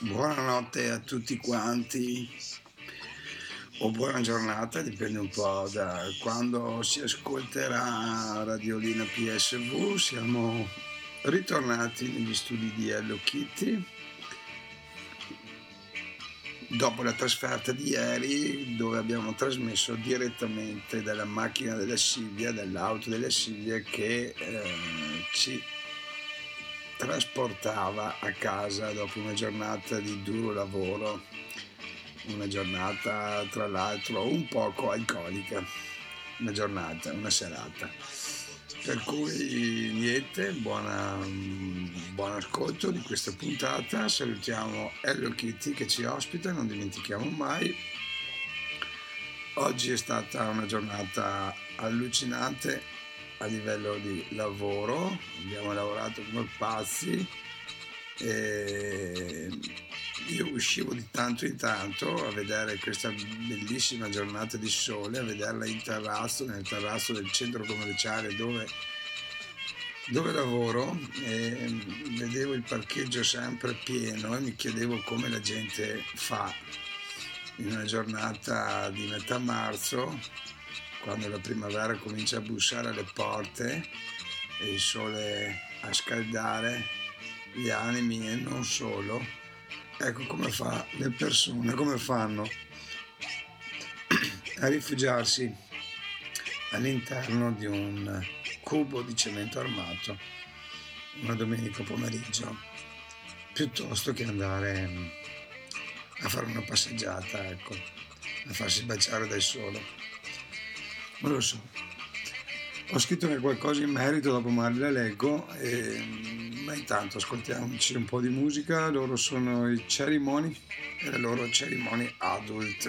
Buonanotte a tutti quanti, o buona giornata, dipende un po' da quando si ascolterà Radiolina PSV. Siamo ritornati negli studi di Hello Kitty dopo la trasferta di ieri, dove abbiamo trasmesso direttamente dalla macchina della Silvia, dall'auto della Silvia che ci trasportava a casa dopo una giornata di duro lavoro, una giornata tra l'altro un poco alcolica, una serata. Per cui niente, buon ascolto di questa puntata. Salutiamo Hello Kitty che ci ospita, non dimentichiamo mai. Oggi è stata una giornata allucinante a livello di lavoro, abbiamo lavorato come pazzi e io uscivo di tanto in tanto a vedere questa bellissima giornata di sole, a vederla in terrazzo, nel terrazzo del centro commerciale dove lavoro, e vedevo il parcheggio sempre pieno e mi chiedevo come la gente fa in una giornata di metà marzo, quando la primavera comincia a bussare alle porte e il sole a scaldare gli animi e non solo. Ecco come fa le persone, come fanno a rifugiarsi all'interno di un cubo di cemento armato una domenica pomeriggio, piuttosto che andare a fare una passeggiata, ecco, a farsi baciare dal sole. Non lo so, ho scritto anche qualcosa in merito, dopo magari la leggo, ma intanto ascoltiamoci un po' di musica. Loro sono i Ceremony e la loro Ceremony Adult.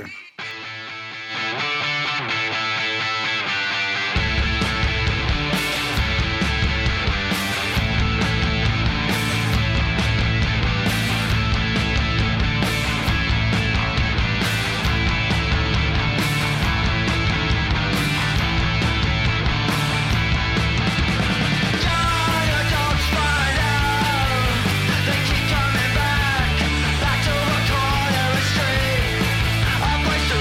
Back to the corner of the street, a place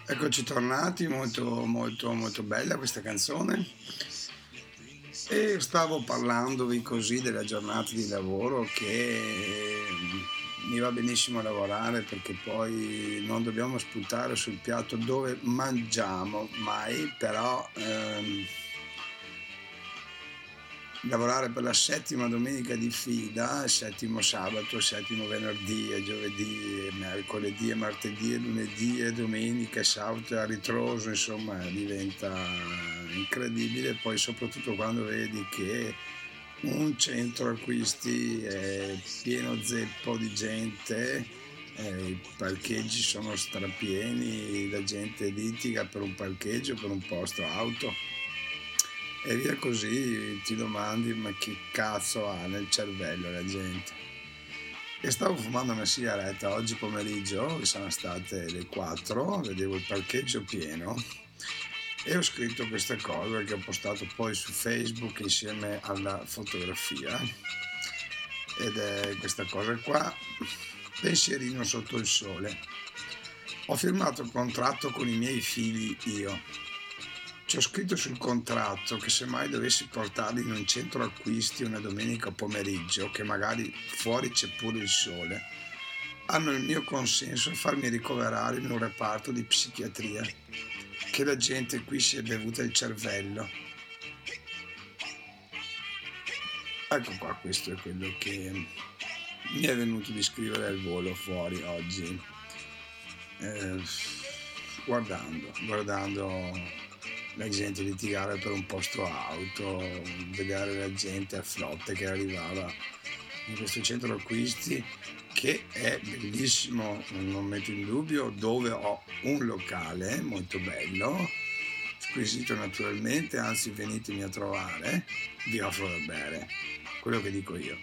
Eccoci tornati, molto molto molto bella questa canzone. E stavo parlandovi così della giornata di lavoro che mi va benissimo lavorare perché poi non dobbiamo sputare sul piatto dove mangiamo mai, però lavorare per la settima domenica di fila, il settimo sabato, il settimo venerdì e giovedì, e mercoledì e martedì e lunedì e domenica e sabato e a ritroso, insomma diventa incredibile. Poi soprattutto quando vedi che un centro acquisti è pieno zeppo di gente, i parcheggi sono strapieni, la gente litiga per un parcheggio, per un posto auto. E via così ti domandi ma che cazzo ha nel cervello la gente. E stavo fumando una sigaretta oggi pomeriggio, che sono state le 4, vedevo il parcheggio pieno e ho scritto questa cosa che ho postato poi su Facebook insieme alla fotografia, ed è questa cosa qua: pensierino sotto il sole. Ho firmato il contratto con i miei figli io. Ci ho scritto sul contratto che se mai dovessi portarli in un centro acquisti una domenica pomeriggio, che magari fuori c'è pure il sole, hanno il mio consenso a farmi ricoverare in un reparto di psichiatria, che la gente qui si è bevuta il cervello. Ecco qua, questo è quello che mi è venuto di scrivere al volo fuori oggi, guardando la gente litigare per un posto auto, vedere la gente a flotte che arrivava in questo centro acquisti, che è bellissimo, non metto in dubbio, dove ho un locale molto bello, squisito naturalmente, anzi venitemi a trovare, vi offro da bere, quello che dico io.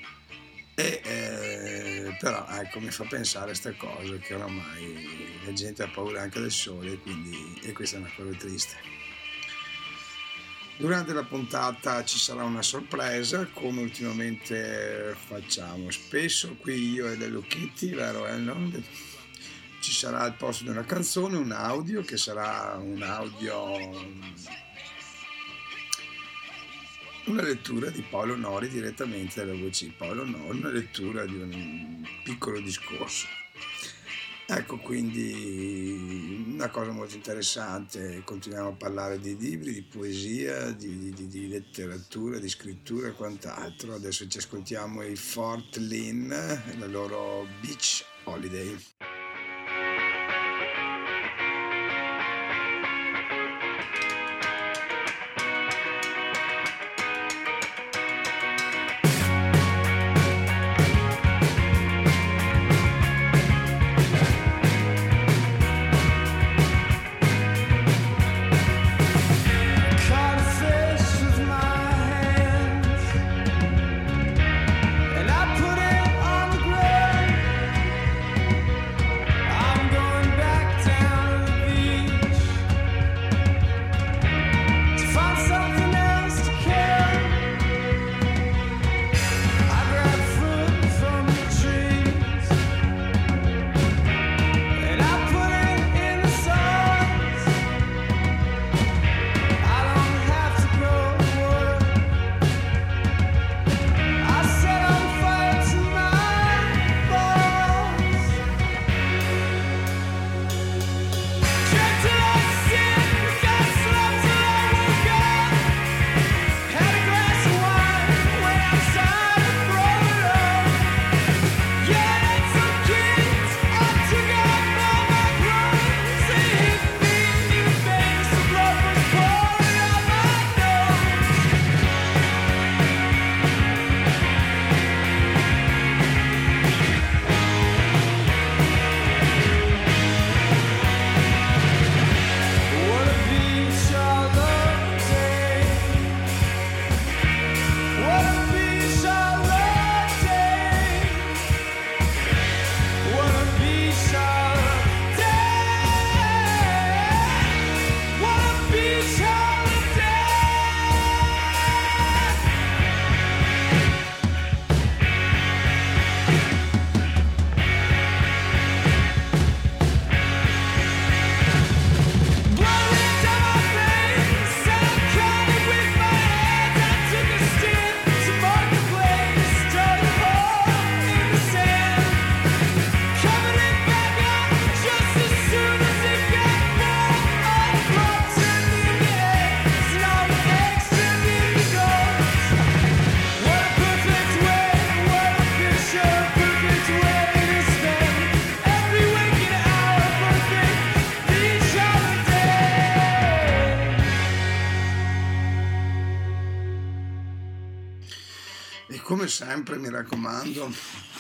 Però ecco, mi fa pensare a questa cosa, che oramai la gente ha paura anche del sole, e questa è una cosa triste. Durante la puntata ci sarà una sorpresa, come ultimamente facciamo spesso qui io e Hello Kitty, vero Hello? Ci sarà al posto di una canzone un audio, che sarà una lettura di Paolo Nori, direttamente dalla voce di Paolo Nori, una lettura di un piccolo discorso. Ecco, quindi una cosa molto interessante. Continuiamo a parlare di libri, di poesia, di letteratura, di scrittura e quant'altro. Adesso ci ascoltiamo i Fort Lynn, la loro Beach Holiday. And I put it on the ground. come sempre vi raccomando,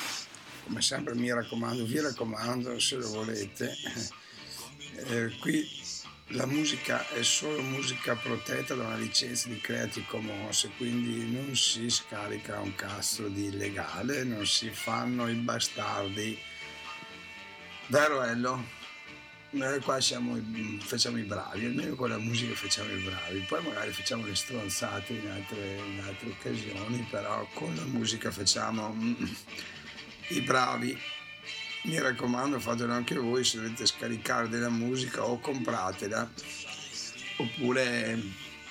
se lo volete, qui la musica è solo musica protetta da una licenza di Creative Commons, quindi non si scarica un cazzo di illegale, non si fanno i bastardi. Vero Ello? Noi qua facciamo i bravi, almeno con la musica facciamo i bravi, poi magari facciamo le stronzate in altre occasioni, però con la musica facciamo i bravi. Mi raccomando, fatelo anche voi se dovete scaricare della musica o compratela, oppure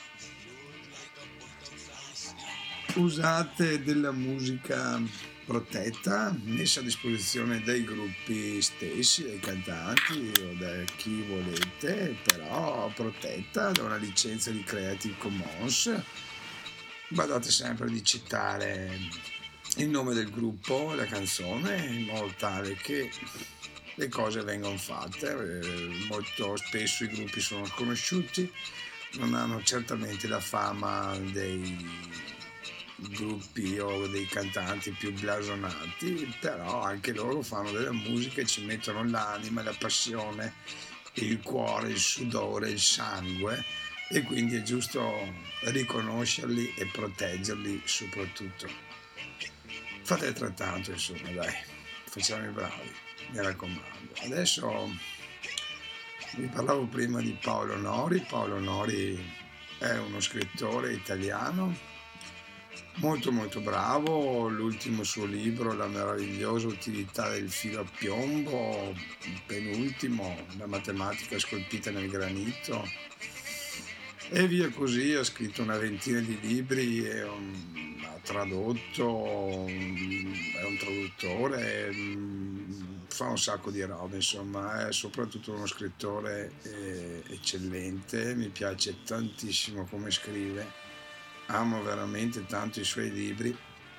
usate della musica protetta, messa a disposizione dai gruppi stessi, dai cantanti o da chi volete, però protetta da una licenza di Creative Commons. Badate sempre di citare il nome del gruppo, la canzone, in modo tale che le cose vengono fatte. Molto spesso i gruppi sono conosciuti, non hanno certamente la fama dei gruppi o dei cantanti più blasonati, però anche loro fanno della musica e ci mettono l'anima, la passione, il cuore, il sudore, il sangue, e quindi è giusto riconoscerli e proteggerli soprattutto. Fate altrettanto, insomma, dai, facciamo i bravi, mi raccomando. Adesso vi parlavo prima di Paolo Nori. Paolo Nori è uno scrittore italiano molto molto bravo. L'ultimo suo libro, La meravigliosa utilità del filo a piombo, il penultimo, La matematica scolpita nel granito, e via così. Ha scritto una ventina di libri, ha tradotto, è un traduttore, fa un sacco di robe, insomma, è soprattutto uno scrittore eccellente. Mi piace tantissimo come scrive, amo veramente tanto i suoi libri,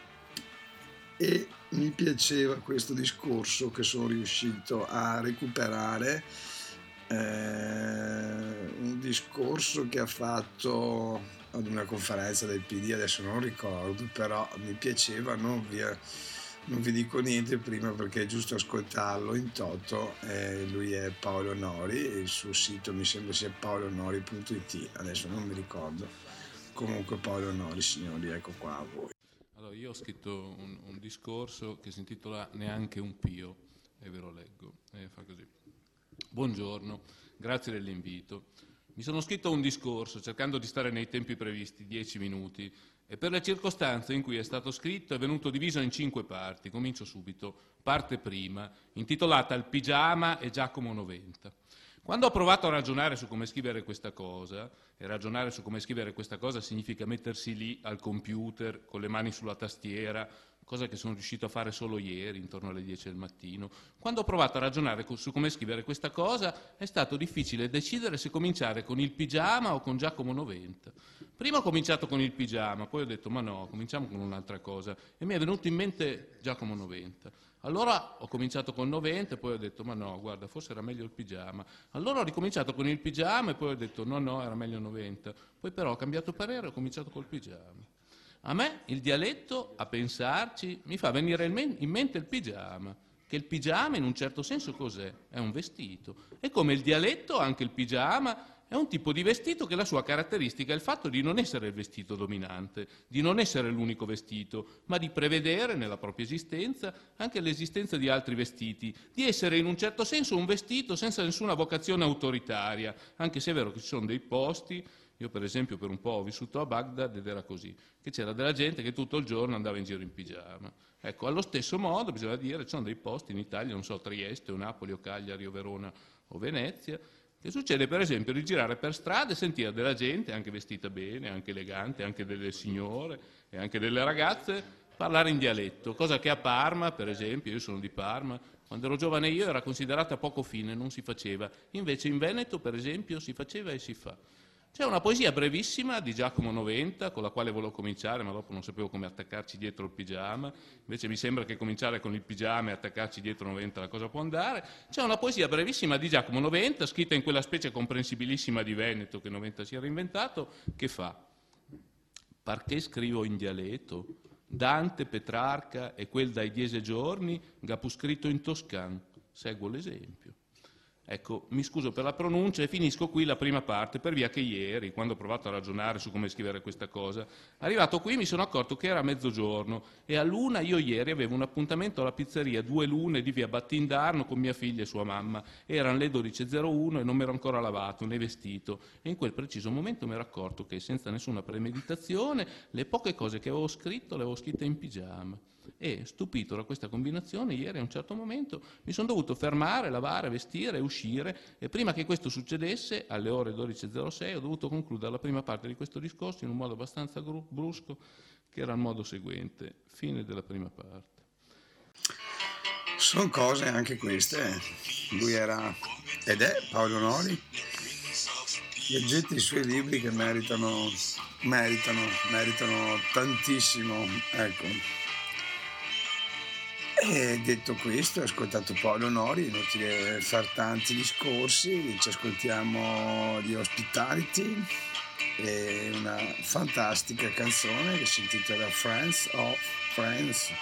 e mi piaceva questo discorso che sono riuscito a recuperare, un discorso che ha fatto ad una conferenza del PD, adesso non ricordo, però mi piaceva. Non vi dico niente prima perché è giusto ascoltarlo in toto. Lui è Paolo Nori e il suo sito mi sembra sia paolonori.it, adesso non mi ricordo. Comunque Paolo Nori, signori, ecco qua a voi. Allora, io ho scritto un discorso che si intitola Neanche un pio, e ve lo leggo, fa così. Buongiorno, grazie dell'invito. Mi sono scritto un discorso cercando di stare nei tempi previsti, 10 minuti, e per le circostanze in cui è stato scritto è venuto diviso in 5 parti. Comincio subito. Parte prima, intitolata Il pigiama e Giacomo 90. Quando ho provato a ragionare su come scrivere questa cosa, e ragionare su come scrivere questa cosa significa mettersi lì al computer con le mani sulla tastiera, cosa che sono riuscito a fare solo ieri, intorno alle 10 del mattino. Quando ho provato a ragionare su come scrivere questa cosa, è stato difficile decidere se cominciare con il pigiama o con Giacomo 90. Prima ho cominciato con il pigiama, poi ho detto ma no, cominciamo con un'altra cosa, e mi è venuto in mente Giacomo 90. Allora ho cominciato con 90 e poi ho detto ma no, guarda, forse era meglio il pigiama. Allora ho ricominciato con il pigiama e poi ho detto no, era meglio 90. Poi però ho cambiato parere e ho cominciato col pigiama. A me il dialetto, a pensarci, mi fa venire in mente il pigiama, che il pigiama in un certo senso cos'è? È un vestito. E come il dialetto, anche il pigiama è un tipo di vestito che la sua caratteristica è il fatto di non essere il vestito dominante, di non essere l'unico vestito, ma di prevedere nella propria esistenza anche l'esistenza di altri vestiti, di essere in un certo senso un vestito senza nessuna vocazione autoritaria, anche se è vero che ci sono dei posti. Io per esempio per un po' ho vissuto a Baghdad ed era così, che c'era della gente che tutto il giorno andava in giro in pigiama. Ecco, allo stesso modo bisogna dire, ci sono dei posti in Italia, non so, Trieste o Napoli o Cagliari o Verona o Venezia, che succede per esempio di girare per strada e sentire della gente, anche vestita bene, anche elegante, anche delle signore e anche delle ragazze, parlare in dialetto, cosa che a Parma, per esempio, io sono di Parma, quando ero giovane io era considerata poco fine, non si faceva. Invece in Veneto, per esempio, si faceva e si fa. C'è una poesia brevissima di Giacomo 90 con la quale volevo cominciare, ma dopo non sapevo come attaccarci dietro il pigiama. Invece mi sembra che cominciare con il pigiama e attaccarci dietro 90 la cosa può andare. C'è una poesia brevissima di Giacomo 90, scritta in quella specie comprensibilissima di Veneto che 90 si era inventato, che fa: «Perché scrivo in dialetto? Dante, Petrarca e quel dai 10 giorni che fu scritto in toscan. Seguo l'esempio. Ecco, mi scuso per la pronuncia e finisco qui la prima parte, per via che ieri, quando ho provato a ragionare su come scrivere questa cosa, arrivato qui mi sono accorto che era mezzogiorno e all'una io ieri avevo un appuntamento alla pizzeria 2 Lune di via Battindarno con mia figlia e sua mamma. Erano le 12.01 e non mi ero ancora lavato né vestito e in quel preciso momento mi ero accorto che senza nessuna premeditazione le poche cose che avevo scritto le avevo scritte in pigiama. E stupito da questa combinazione, ieri a un certo momento mi sono dovuto fermare, lavare, vestire e uscire, e prima che questo succedesse, alle ore 12.06, ho dovuto concludere la prima parte di questo discorso in un modo abbastanza brusco, che era il modo seguente: fine della prima parte. Sono cose anche queste. Lui era ed è Paolo Nori. Leggete i suoi libri che meritano tantissimo, ecco. E detto questo, ho ascoltato Paolo Nori, inutile far tanti discorsi, ci ascoltiamo di Hospitality e una fantastica canzone che si intitola Friends of Friends.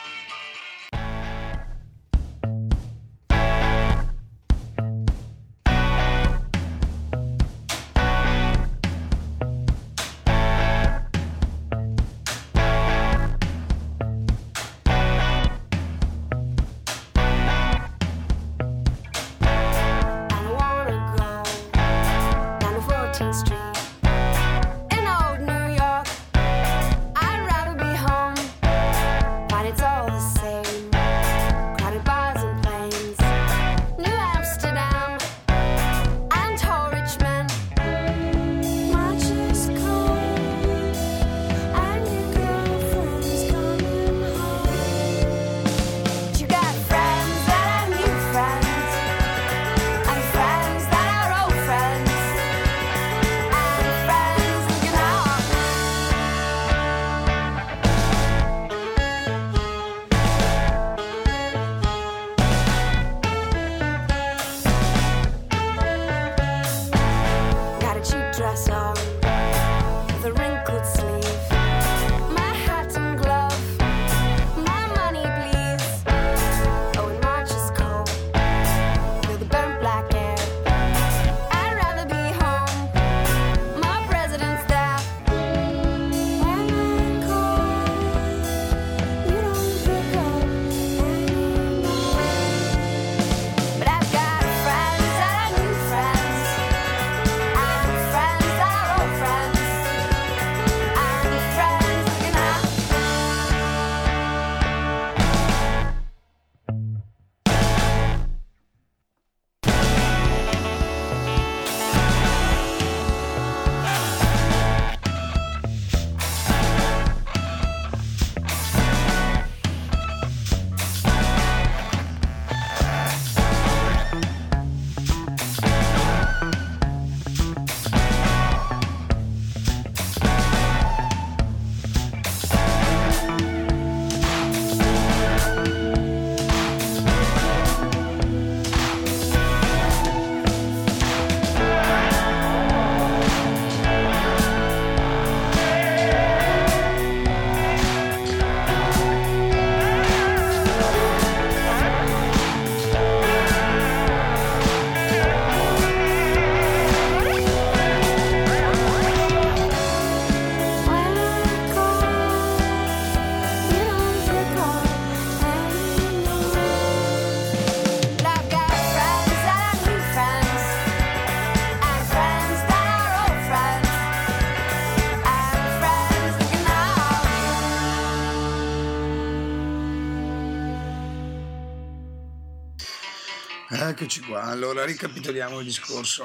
Eccoci qua, allora ricapitoliamo il discorso.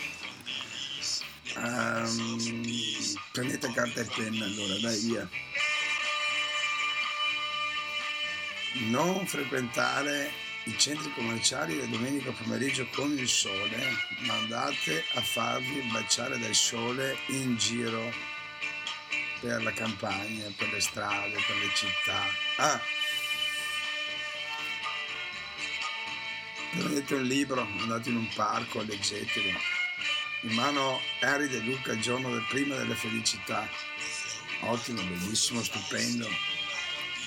Prendete carta e penna, allora dai via. Non frequentare i centri commerciali la domenica pomeriggio con il sole, ma andate a farvi baciare dal sole in giro per la campagna, per le strade, per le città. Prendete un libro, andate in un parco, leggetelo. In mano Henry De Luca, Il giorno del prima delle felicità. Ottimo, bellissimo, stupendo.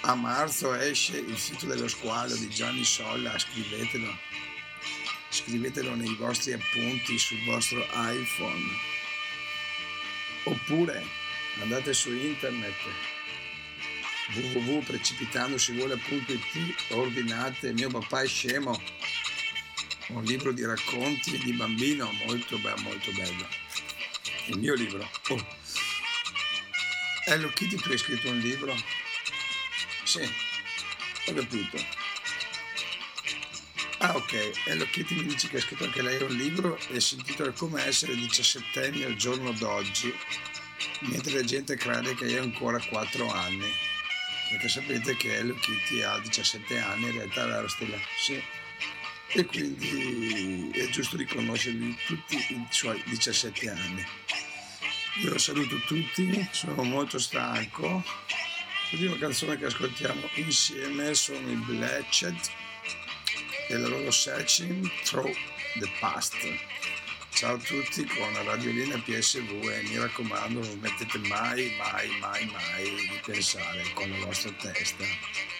A marzo esce Il fiuto dello squalo di Gianni Solla, scrivetelo nei vostri appunti sul vostro iPhone, oppure andate su internet www.precipitandosivuole.it, ordinate Mio papà è scemo, un libro di racconti di bambino molto bello, il mio libro. Hello Kitty, tu hai scritto un libro? Sì, ho capito. Ok, Hello Kitty mi dice che ha scritto anche lei un libro e si intitola Come essere 17enni al giorno d'oggi, mentre la gente crede che io ancora 4 anni, perché sapete che Hello Kitty ha 17 anni, in realtà la stella sì, e quindi è giusto riconoscervi tutti i suoi 17 anni. Io saluto tutti, sono molto stanco. L'ultima canzone che ascoltiamo insieme sono i Bletched e la loro Searching Through the Past. Ciao a tutti con la radiolina PSV e mi raccomando non mettete mai di pensare con la vostra testa.